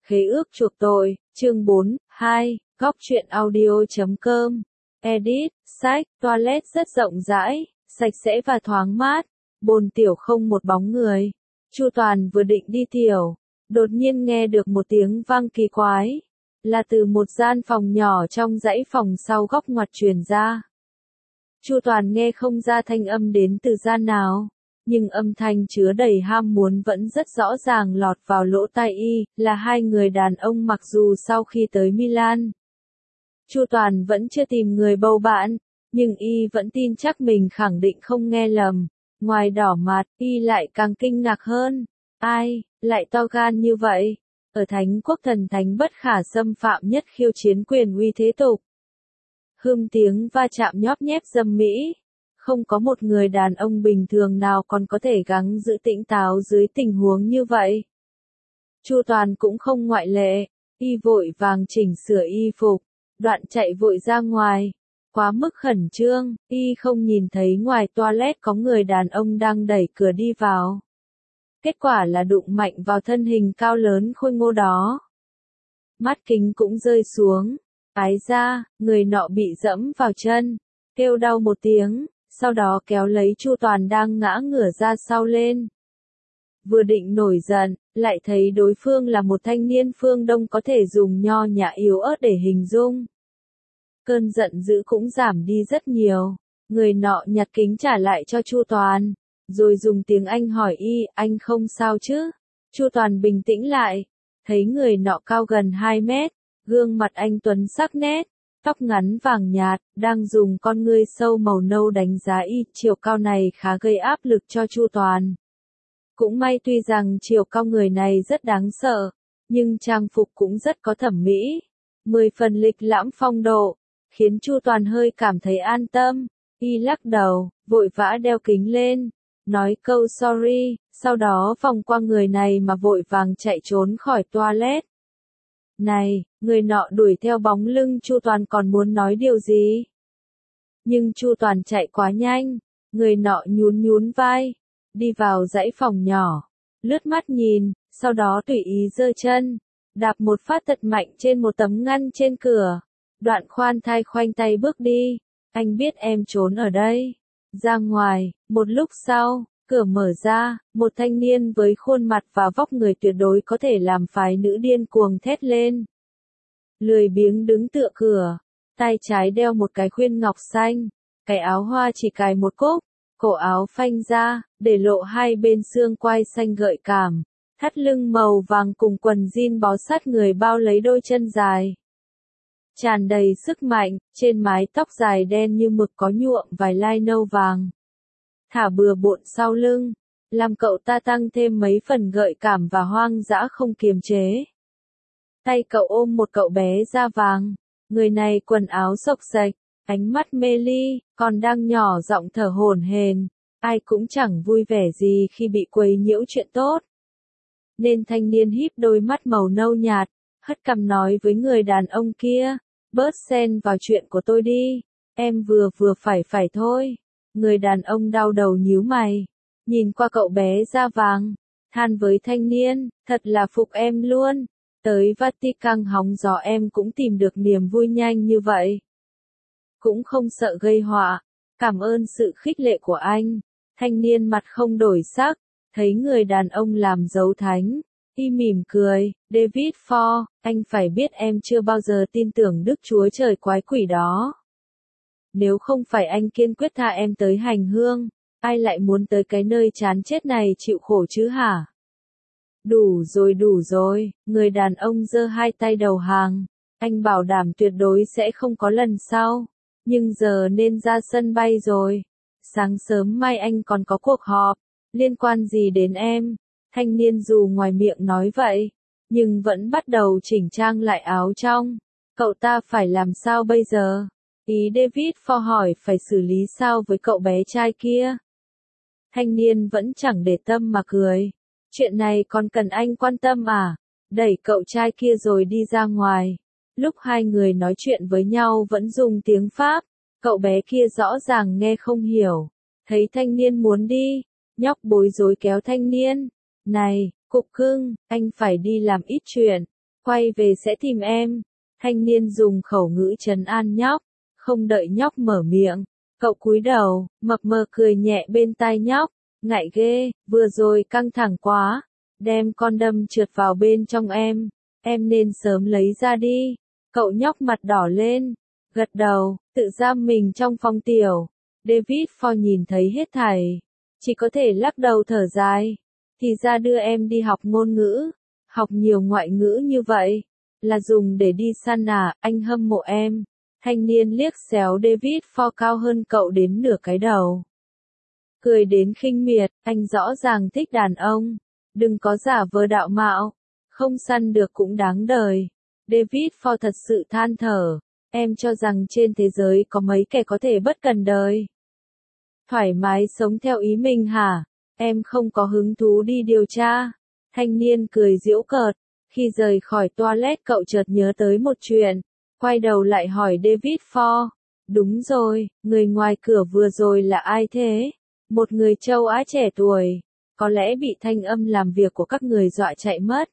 Khế ước chuộc tội, chương 4, 2, góc truyện audio.com. Edit, sách, toilet rất rộng rãi, sạch sẽ và thoáng mát, bồn tiểu không một bóng người. Chu Toàn vừa định đi tiểu, đột nhiên nghe được một tiếng vang kỳ quái, là từ một gian phòng nhỏ trong dãy phòng sau góc ngoặt truyền ra. Chu Toàn nghe không ra thanh âm đến từ gian nào, nhưng âm thanh chứa đầy ham muốn vẫn rất rõ ràng lọt vào lỗ tai y, là hai người đàn ông mặc dù sau khi tới Milan. Chu Toàn vẫn chưa tìm người bầu bạn, nhưng y vẫn tin chắc mình khẳng định không nghe lầm. Ngoài đỏ mặt, y lại càng kinh ngạc hơn. Ai, lại to gan như vậy? Ở Thánh quốc thần thánh bất khả xâm phạm nhất khiêu chiến quyền uy thế tục. Hương tiếng va chạm nhóp nhép dâm mỹ. Không có một người đàn ông bình thường nào còn có thể gắng giữ tỉnh táo dưới tình huống như vậy. Chu Toàn cũng không ngoại lệ, y vội vàng chỉnh sửa y phục, đoạn chạy vội ra ngoài. Quá mức khẩn trương, y không nhìn thấy ngoài toilet có người đàn ông đang đẩy cửa đi vào. Kết quả là đụng mạnh vào thân hình cao lớn khôi ngô đó. Mắt kính cũng rơi xuống, ái ra, người nọ bị dẫm vào chân, kêu đau một tiếng, sau đó kéo lấy Chu Toàn đang ngã ngửa ra sau lên. Vừa định nổi giận, lại thấy đối phương là một thanh niên phương Đông có thể dùng nho nhã yếu ớt để hình dung. Cơn giận dữ cũng giảm đi rất nhiều, người nọ nhặt kính trả lại cho Chu Toàn, rồi dùng tiếng Anh hỏi y, anh không sao chứ? Chu Toàn bình tĩnh lại, thấy người nọ cao gần 2 mét, gương mặt anh tuấn sắc nét, tóc ngắn vàng nhạt, đang dùng con ngươi sâu màu nâu đánh giá y, chiều cao này khá gây áp lực cho Chu Toàn. Cũng may tuy rằng chiều cao người này rất đáng sợ, nhưng trang phục cũng rất có thẩm mỹ, 10 phần lịch lãm phong độ, khiến Chu Toàn hơi cảm thấy an tâm. Y lắc đầu, vội vã đeo kính lên, nói câu sorry, sau đó vòng qua người này mà vội vàng chạy trốn khỏi toilet. Này, người nọ đuổi theo bóng lưng Chu Toàn còn muốn nói điều gì? Nhưng Chu Toàn chạy quá nhanh, người nọ nhún nhún vai, đi vào dãy phòng nhỏ, lướt mắt nhìn, sau đó tùy ý giơ chân, đạp một phát thật mạnh trên một tấm ngăn trên cửa, đoạn khoan thai khoanh tay bước đi. Anh biết em trốn ở đây. Ra ngoài, một lúc sau, cửa mở ra, một thanh niên với khuôn mặt và vóc người tuyệt đối có thể làm phái nữ điên cuồng thét lên. Lười biếng đứng tựa cửa, tay trái đeo một cái khuyên ngọc xanh, cái áo hoa chỉ cài một cúc, cổ áo phanh ra, để lộ hai bên xương quai xanh gợi cảm, thắt lưng màu vàng cùng quần jean bó sát người bao lấy đôi chân dài. Tràn đầy sức mạnh, trên mái tóc dài đen như mực có nhuộm vài lai nâu vàng. Thả bừa bộn sau lưng, làm cậu ta tăng thêm mấy phần gợi cảm và hoang dã không kiềm chế. Tay cậu ôm một cậu bé da vàng, người này quần áo xộc xệch, ánh mắt mê ly, còn đang nhỏ giọng thở hổn hển, ai cũng chẳng vui vẻ gì khi bị quấy nhiễu chuyện tốt. Nên thanh niên híp đôi mắt màu nâu nhạt, hất cằm nói với người đàn ông kia, bớt xen vào chuyện của tôi đi, em vừa phải thôi. Người đàn ông đau đầu nhíu mày, nhìn qua cậu bé da vàng, than với thanh niên, thật là phục em luôn, tới Vatican hóng gió em cũng tìm được niềm vui nhanh như vậy. Cũng không sợ gây họa, cảm ơn sự khích lệ của anh. Thanh niên mặt không đổi sắc, thấy người đàn ông làm dấu thánh. Y mỉm cười, David Ford, anh phải biết em chưa bao giờ tin tưởng Đức Chúa Trời quái quỷ đó. Nếu không phải anh kiên quyết tha em tới hành hương, ai lại muốn tới cái nơi chán chết này chịu khổ chứ hả? Đủ rồi, người đàn ông giơ hai tay đầu hàng, anh bảo đảm tuyệt đối sẽ không có lần sau, nhưng giờ nên ra sân bay rồi. Sáng sớm mai anh còn có cuộc họp, liên quan gì đến em? Thanh niên dù ngoài miệng nói vậy, nhưng vẫn bắt đầu chỉnh trang lại áo trong. Cậu ta phải làm sao bây giờ? Ý David Ford hỏi phải xử lý sao với cậu bé trai kia? Thanh niên vẫn chẳng để tâm mà cười. Chuyện này còn cần anh quan tâm à? Đẩy cậu trai kia rồi đi ra ngoài. Lúc hai người nói chuyện với nhau vẫn dùng tiếng Pháp, cậu bé kia rõ ràng nghe không hiểu. Thấy thanh niên muốn đi, nhóc bối rối kéo thanh niên. Này, cục cưng, anh phải đi làm ít chuyện. Quay về sẽ tìm em. Thanh niên dùng khẩu ngữ trấn an nhóc. Không đợi nhóc mở miệng. Cậu cúi đầu, mập mờ cười nhẹ bên tai nhóc. Ngại ghê, vừa rồi căng thẳng quá. Đem con đâm trượt vào bên trong em nên sớm lấy ra đi. Cậu nhóc mặt đỏ lên, gật đầu, tự giam mình trong phòng tiểu. David Ford nhìn thấy hết thảy, chỉ có thể lắc đầu thở dài. Thì ra đưa em đi học ngôn ngữ, học nhiều ngoại ngữ như vậy, là dùng để đi săn à, anh hâm mộ em. Thanh niên liếc xéo David Ford cao hơn cậu đến nửa cái đầu. Cười đến khinh miệt, anh rõ ràng thích đàn ông. Đừng có giả vờ đạo mạo, không săn được cũng đáng đời. David Ford thật sự than thở, em cho rằng trên thế giới có mấy kẻ có thể bất cần đời. Thoải mái sống theo ý mình hả? Em không có hứng thú đi điều tra. Thanh niên cười giễu cợt, khi rời khỏi toilet cậu chợt nhớ tới một chuyện, quay đầu lại hỏi David Ford. Đúng rồi, người ngoài cửa vừa rồi là ai thế? Một người châu Á trẻ tuổi. Có lẽ bị thanh âm làm việc của các người dọa chạy mất.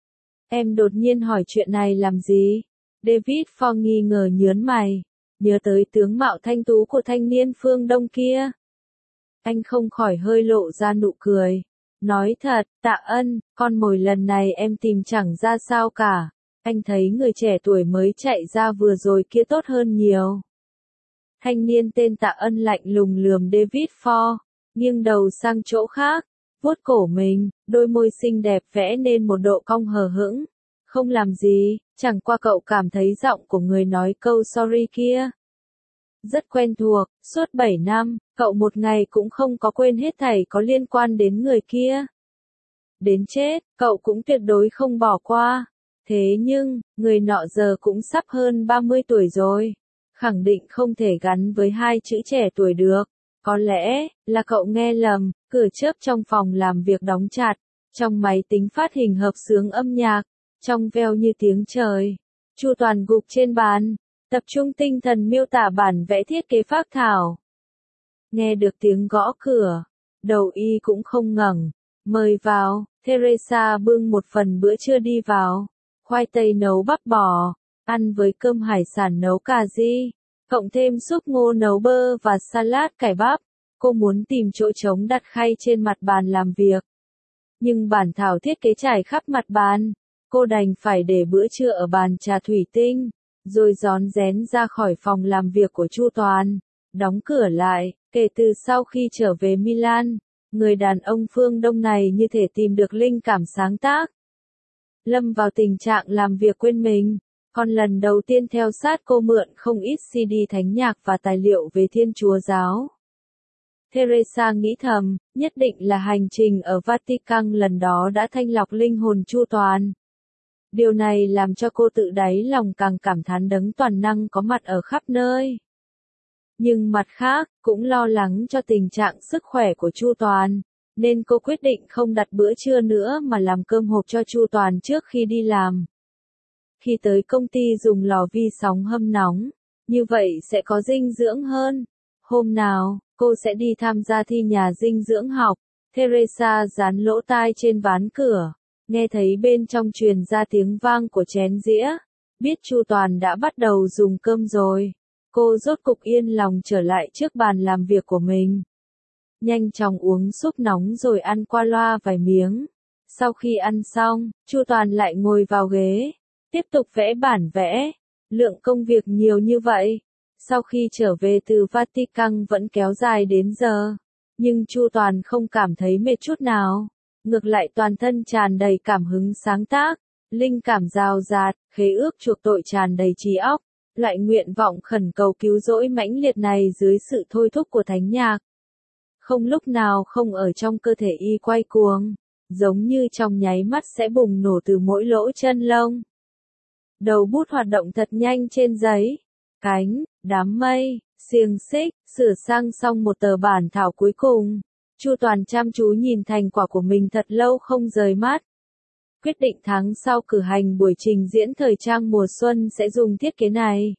Em đột nhiên hỏi chuyện này làm gì? David Ford nghi ngờ nhớn mày, nhớ tới tướng mạo thanh tú của thanh niên phương Đông kia. Anh không khỏi hơi lộ ra nụ cười. Nói thật, Tạ Ân, con mồi lần này em tìm chẳng ra sao cả. Anh thấy người trẻ tuổi mới chạy ra vừa rồi kia tốt hơn nhiều. Thanh niên tên Tạ Ân lạnh lùng lườm David Ford, nghiêng đầu sang chỗ khác. Vuốt cổ mình, đôi môi xinh đẹp vẽ nên một độ cong hờ hững. Không làm gì, chẳng qua cậu cảm thấy giọng của người nói câu sorry kia rất quen thuộc, suốt 7 năm, cậu một ngày cũng không có quên hết thảy có liên quan đến người kia. Đến chết, cậu cũng tuyệt đối không bỏ qua. Thế nhưng, người nọ giờ cũng sắp hơn 30 tuổi rồi. Khẳng định không thể gắn với hai chữ trẻ tuổi được. Có lẽ, là cậu nghe lầm, cửa chớp trong phòng làm việc đóng chặt, trong máy tính phát hình hợp xướng âm nhạc, trong veo như tiếng trời. Chu Toàn gục trên bàn, tập trung tinh thần miêu tả bản vẽ thiết kế phác thảo. Nghe được tiếng gõ cửa, đầu y cũng không ngẩng, mời vào, Teresa bưng một phần bữa trưa đi vào, khoai tây nấu bắp bò, ăn với cơm hải sản nấu cà ri, cộng thêm súp ngô nấu bơ và salad cải bắp. Cô muốn tìm chỗ trống đặt khay trên mặt bàn làm việc. Nhưng bản thảo thiết kế trải khắp mặt bàn, cô đành phải để bữa trưa ở bàn trà thủy tinh, rồi rón rén ra khỏi phòng làm việc của Chu Toàn, đóng cửa lại. Kể từ sau khi trở về Milan, người đàn ông phương Đông này như thể tìm được linh cảm sáng tác. Lâm vào tình trạng làm việc quên mình, còn lần đầu tiên theo sát cô mượn không ít CD thánh nhạc và tài liệu về Thiên Chúa giáo. Teresa nghĩ thầm, nhất định là hành trình ở Vatican lần đó đã thanh lọc linh hồn Chu Toàn. Điều này làm cho cô tự đáy lòng càng cảm thán đấng toàn năng có mặt ở khắp nơi. Nhưng mặt khác, cũng lo lắng cho tình trạng sức khỏe của Chu Toàn, nên cô quyết định không đặt bữa trưa nữa mà làm cơm hộp cho Chu Toàn trước khi đi làm. Khi tới công ty dùng lò vi sóng hâm nóng, như vậy sẽ có dinh dưỡng hơn. Hôm nào, cô sẽ đi tham gia thi nhà dinh dưỡng học. Teresa dán lỗ tai trên ván cửa, nghe thấy bên trong truyền ra tiếng vang của chén dĩa, biết Chu Toàn đã bắt đầu dùng cơm rồi. Cô rốt cục yên lòng trở lại trước bàn làm việc của mình. Nhanh chóng uống súp nóng rồi ăn qua loa vài miếng. Sau khi ăn xong, Chu Toàn lại ngồi vào ghế, tiếp tục vẽ bản vẽ. Lượng công việc nhiều như vậy, sau khi trở về từ Vatican vẫn kéo dài đến giờ. Nhưng Chu Toàn không cảm thấy mệt chút nào. Ngược lại toàn thân tràn đầy cảm hứng sáng tác, linh cảm rào rạt, khế ước chuộc tội tràn đầy trí óc. Loại nguyện vọng khẩn cầu cứu rỗi mãnh liệt này dưới sự thôi thúc của thánh nhạc. Không lúc nào không ở trong cơ thể y quay cuồng, giống như trong nháy mắt sẽ bùng nổ từ mỗi lỗ chân lông. Đầu bút hoạt động thật nhanh trên giấy. Cánh, đám mây, xiềng xích, sửa sang xong một tờ bản thảo cuối cùng. Chu Toàn chăm chú nhìn thành quả của mình thật lâu không rời mắt. Quyết định tháng sau cử hành buổi trình diễn thời trang mùa xuân sẽ dùng thiết kế này.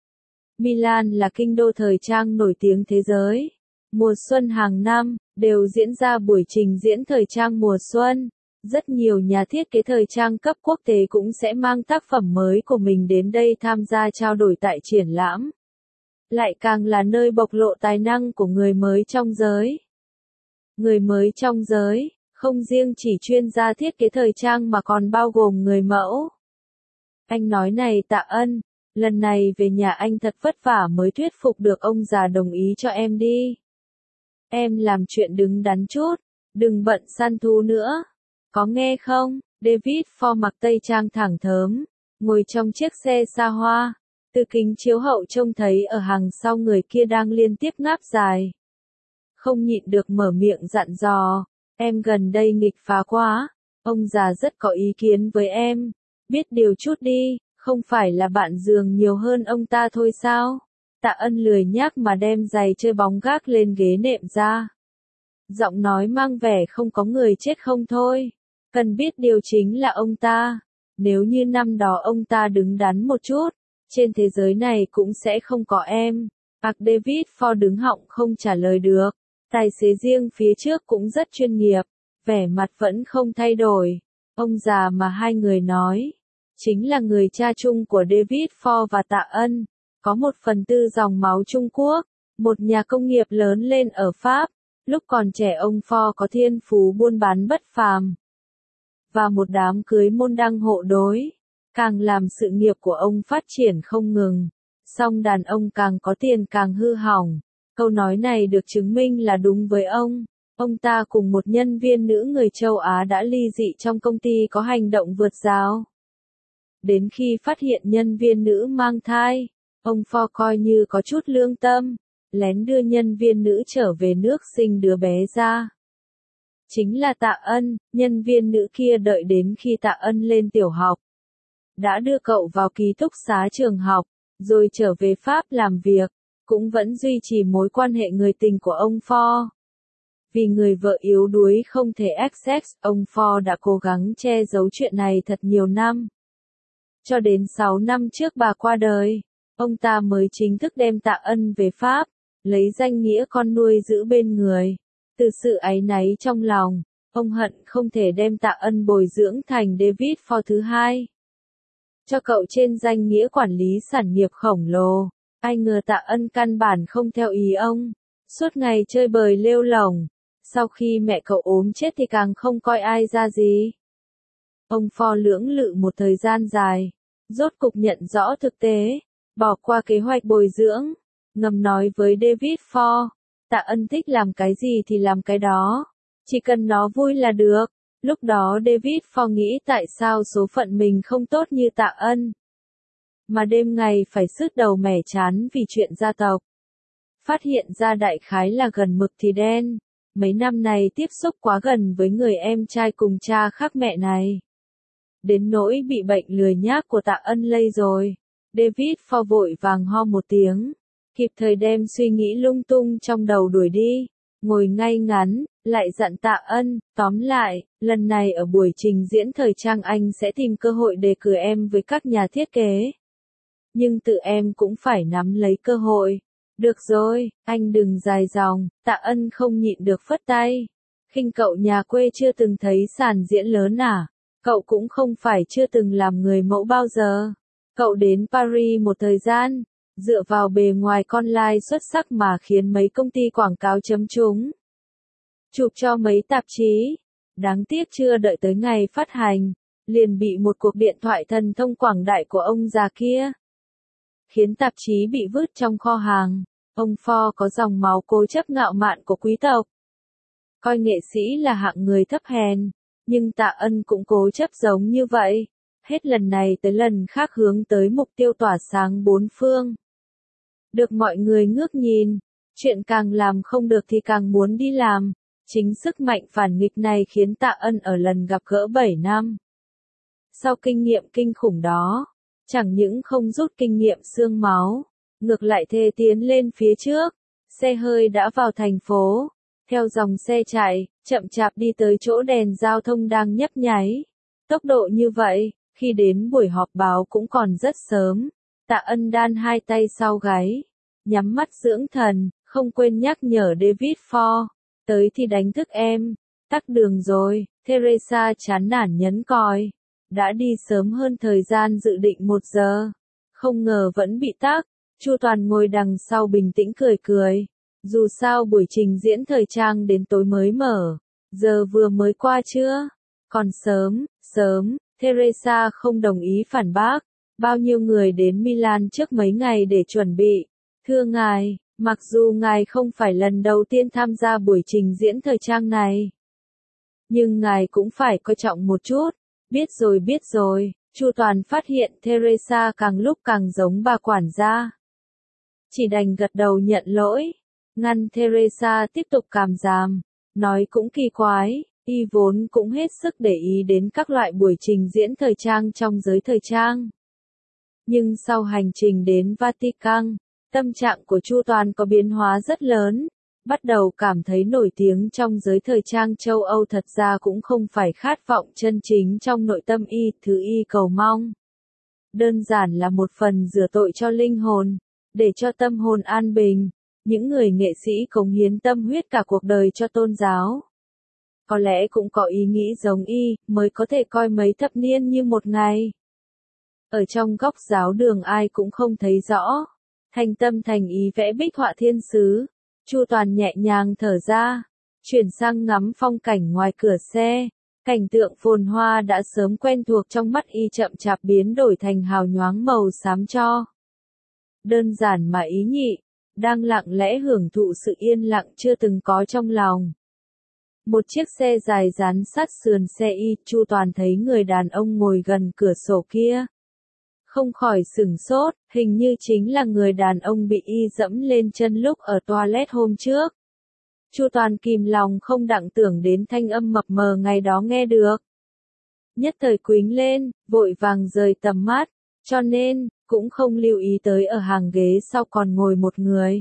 Milan là kinh đô thời trang nổi tiếng thế giới. Mùa xuân hàng năm, đều diễn ra buổi trình diễn thời trang mùa xuân. Rất nhiều nhà thiết kế thời trang cấp quốc tế cũng sẽ mang tác phẩm mới của mình đến đây tham gia trao đổi tại triển lãm. Lại càng là nơi bộc lộ tài năng của người mới trong giới. Người mới trong giới, không riêng chỉ chuyên gia thiết kế thời trang mà còn bao gồm người mẫu. Anh nói này Tạ Ân, lần này về nhà anh thật vất vả mới thuyết phục được ông già đồng ý cho em đi. Em làm chuyện đứng đắn chút, đừng bận săn thú nữa. Có nghe không? David Ford mặc tây trang thẳng thớm, ngồi trong chiếc xe xa hoa. Từ kính chiếu hậu trông thấy ở hàng sau người kia đang liên tiếp ngáp dài. Không nhịn được mở miệng dặn dò, em gần đây nghịch phá quá, ông già rất có ý kiến với em, biết điều chút đi, không phải là bạn giường nhiều hơn ông ta thôi sao? Tạ Ân lười nhác mà đem giày chơi bóng gác lên ghế nệm ra. Giọng nói mang vẻ không có người chết không thôi, cần biết điều chính là ông ta, nếu như năm đó ông ta đứng đắn một chút, trên thế giới này cũng sẽ không có em. David Ford đứng họng không trả lời được. Tài xế riêng phía trước cũng rất chuyên nghiệp, vẻ mặt vẫn không thay đổi. Ông già mà hai người nói, chính là người cha chung của David Ford và Tạ Ân, có 1/4 dòng máu Trung Quốc, một nhà công nghiệp lớn lên ở Pháp. Lúc còn trẻ ông Ford có thiên phú buôn bán bất phàm, và một đám cưới môn đăng hộ đối, càng làm sự nghiệp của ông phát triển không ngừng. Song đàn ông càng có tiền càng hư hỏng. Câu nói này được chứng minh là đúng với ông. Ông ta cùng một nhân viên nữ người châu Á đã ly dị trong công ty có hành động vượt rào. Đến khi phát hiện nhân viên nữ mang thai, ông Ford coi như có chút lương tâm, lén đưa nhân viên nữ trở về nước sinh đứa bé ra. Chính là Tạ Ân, nhân viên nữ kia đợi đến khi Tạ Ân lên tiểu học, đã đưa cậu vào ký túc xá trường học, rồi trở về Pháp làm việc, cũng vẫn duy trì mối quan hệ người tình của ông Ford. Vì người vợ yếu đuối không thể access, ông Ford đã cố gắng che giấu chuyện này thật nhiều năm. Cho đến 6 năm trước bà qua đời, ông ta mới chính thức đem Tạ Ân về Pháp, lấy danh nghĩa con nuôi giữ bên người. Từ sự áy náy trong lòng, ông hận không thể đem Tạ Ân bồi dưỡng thành David Ford thứ hai. Cho cậu trên danh nghĩa quản lý sản nghiệp khổng lồ. Ai ngờ Tạ Ân căn bản không theo ý ông, suốt ngày chơi bời lêu lổng. Sau khi mẹ cậu ốm chết thì càng không coi ai ra gì. Ông Ford lưỡng lự một thời gian dài, rốt cục nhận rõ thực tế, bỏ qua kế hoạch bồi dưỡng, ngầm nói với David Ford, Tạ Ân thích làm cái gì thì làm cái đó, chỉ cần nó vui là được. Lúc đó David Ford nghĩ tại sao số phận mình không tốt như Tạ Ân, mà đêm ngày phải sứt đầu mẻ chán vì chuyện gia tộc. Phát hiện ra đại khái là gần mực thì đen, mấy năm này tiếp xúc quá gần với người em trai cùng cha khác mẹ này. Đến nỗi bị bệnh lười nhác của Tạ Ân lây rồi. David Ford vội vàng ho một tiếng, kịp thời đem suy nghĩ lung tung trong đầu đuổi đi, ngồi ngay ngắn, lại dặn Tạ Ân, tóm lại, lần này ở buổi trình diễn thời trang anh sẽ tìm cơ hội đề cử em với các nhà thiết kế. Nhưng tự em cũng phải nắm lấy cơ hội. Được rồi, anh đừng dài dòng. Tạ Ân không nhịn được phất tay. Khinh cậu nhà quê chưa từng thấy sàn diễn lớn à? Cậu cũng không phải chưa từng làm người mẫu bao giờ. Cậu đến Paris một thời gian, dựa vào bề ngoài con lai xuất sắc mà khiến mấy công ty quảng cáo chấm trúng. Chụp cho mấy tạp chí. Đáng tiếc chưa đợi tới ngày phát hành, liền bị một cuộc điện thoại thần thông quảng đại của ông già kia, khiến tạp chí bị vứt trong kho hàng. Ông Ford có dòng máu cố chấp ngạo mạn của quý tộc, coi nghệ sĩ là hạng người thấp hèn, nhưng Tạ Ân cũng cố chấp giống như vậy, hết lần này tới lần khác hướng tới mục tiêu tỏa sáng bốn phương. Được mọi người ngước nhìn, chuyện càng làm không được thì càng muốn đi làm, chính sức mạnh phản nghịch này khiến Tạ Ân ở lần gặp gỡ 7 năm. Sau kinh nghiệm kinh khủng đó, chẳng những không rút kinh nghiệm xương máu, ngược lại thề tiến lên phía trước, xe hơi đã vào thành phố, theo dòng xe chạy, chậm chạp đi tới chỗ đèn giao thông đang nhấp nháy. Tốc độ như vậy, khi đến buổi họp báo cũng còn rất sớm. Tạ Ân đan hai tay sau gáy, nhắm mắt dưỡng thần, không quên nhắc nhở David Ford, tới thì đánh thức em. Tắc đường rồi, Teresa chán nản nhấn còi. Đã đi sớm hơn thời gian dự định 1 giờ. Không ngờ vẫn bị tắc. Chu Toàn ngồi đằng sau bình tĩnh cười cười. Dù sao buổi trình diễn thời trang đến tối mới mở. Giờ vừa mới qua chưa? Còn sớm, sớm, Teresa không đồng ý phản bác. Bao nhiêu người đến Milan trước mấy ngày để chuẩn bị. Thưa ngài, mặc dù ngài không phải lần đầu tiên tham gia buổi trình diễn thời trang này. Nhưng ngài cũng phải coi trọng một chút. Biết rồi, Chu Toàn phát hiện Teresa càng lúc càng giống bà quản gia. Chỉ đành gật đầu nhận lỗi. Ngăn Teresa tiếp tục càm ràm. Nói cũng kỳ quái, y vốn cũng hết sức để ý đến các loại buổi trình diễn thời trang trong giới thời trang. Nhưng sau hành trình đến Vatican, tâm trạng của Chu Toàn có biến hóa rất lớn. Bắt đầu cảm thấy nổi tiếng trong giới thời trang châu Âu thật ra cũng không phải khát vọng chân chính trong nội tâm y, thứ y cầu mong. Đơn giản là một phần rửa tội cho linh hồn, để cho tâm hồn an bình. Những người nghệ sĩ cống hiến tâm huyết cả cuộc đời cho tôn giáo. Có lẽ cũng có ý nghĩ giống y, mới có thể coi mấy thập niên như một ngày. Ở trong góc giáo đường ai cũng không thấy rõ. Thành tâm thành ý vẽ bích họa thiên sứ. Chu Toàn nhẹ nhàng thở ra, chuyển sang ngắm phong cảnh ngoài cửa xe. Cảnh tượng phồn hoa đã sớm quen thuộc trong mắt y chậm chạp biến đổi thành hào nhoáng màu xám cho. Đơn giản mà ý nhị, đang lặng lẽ hưởng thụ sự yên lặng chưa từng có trong lòng. Một chiếc xe dài dán sát sườn xe y, Chu Toàn thấy người đàn ông ngồi gần cửa sổ kia. Không khỏi sửng sốt, hình như chính là người đàn ông bị y dẫm lên chân lúc ở toilet hôm trước. Chu Toàn kìm lòng không đặng tưởng đến thanh âm mập mờ ngày đó nghe được. Nhất thời quính lên, vội vàng rời tầm mắt, cho nên, cũng không lưu ý tới ở hàng ghế sau còn ngồi một người.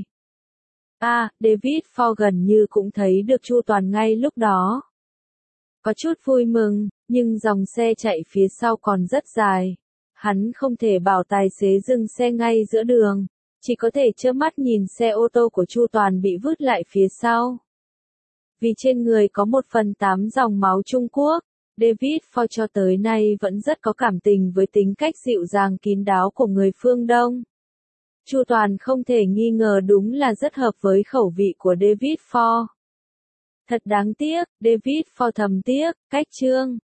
David Ford gần như cũng thấy được Chu Toàn ngay lúc đó. Có chút vui mừng, nhưng dòng xe chạy phía sau còn rất dài. Hắn không thể bảo tài xế dừng xe ngay giữa đường, chỉ có thể trơ mắt nhìn xe ô tô của Chu Toàn bị vứt lại phía sau. Vì trên người có 1/8 dòng máu Trung Quốc, David Ford cho tới nay vẫn rất có cảm tình với tính cách dịu dàng kín đáo của người phương Đông. Chu Toàn không thể nghi ngờ đúng là rất hợp với khẩu vị của David Ford. Thật đáng tiếc, David Ford thầm tiếc, cách Trương